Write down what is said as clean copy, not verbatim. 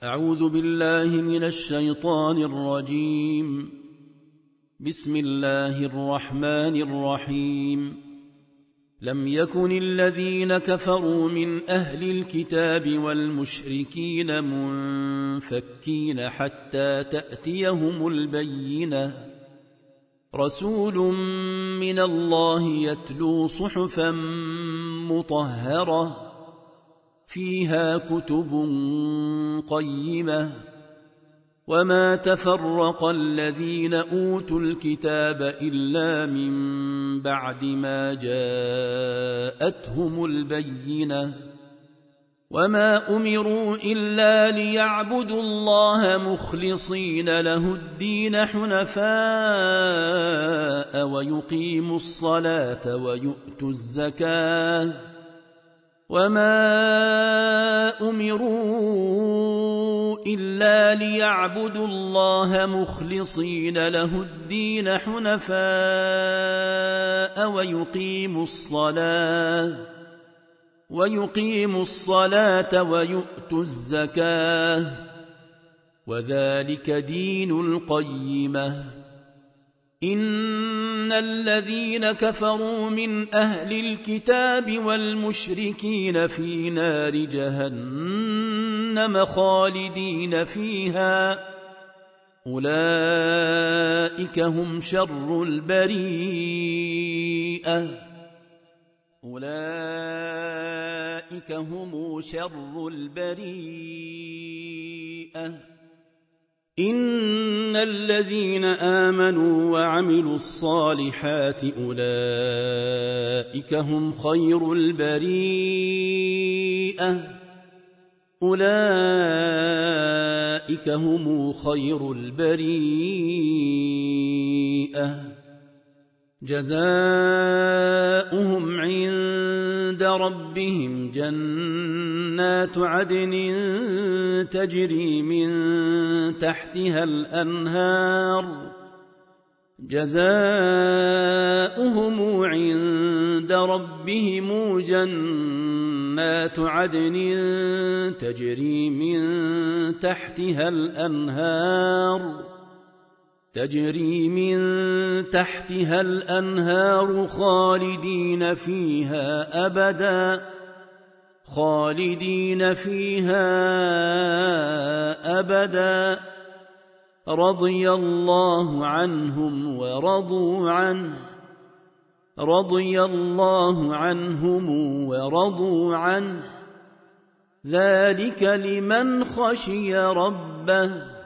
أعوذ بالله من الشيطان الرجيم. بسم الله الرحمن الرحيم. لم يكن الذين كفروا من أهل الكتاب والمشركين منفكين حتى تأتيهم البينة، رسول من الله يتلو صحفا مطهرة فيها كتب قيمة، وما تفرق الذين أوتوا الكتاب إلا من بعد ما جاءتهم البينة، وما أمروا إلا ليعبدوا الله مخلصين له الدين حنفاء ويقيموا الصلاة ويؤتوا الزكاة، وما أمروا إلا ليعبدوا الله مخلصين له الدين حنفاء ويقيموا الصلاة ويؤتوا الزكاة، وذلك دين القيمة. إن الذين كفروا من أهل الكتاب والمشركين في نار جهنم خالدين فيها، أولئك هم شر البريئة. إن الذين آمنوا وعملوا الصالحات أولئك هم خير البريئة. جزاؤهم عند ربهم جنات عدن تجري من تحتها الأنهار، جزاؤهم عند ربهم جنات عدن تجري من تحتها الأنهار خالدين فيها أبدا، رضي الله عنهم ورضوا عنه، ذلك لمن خشي ربه.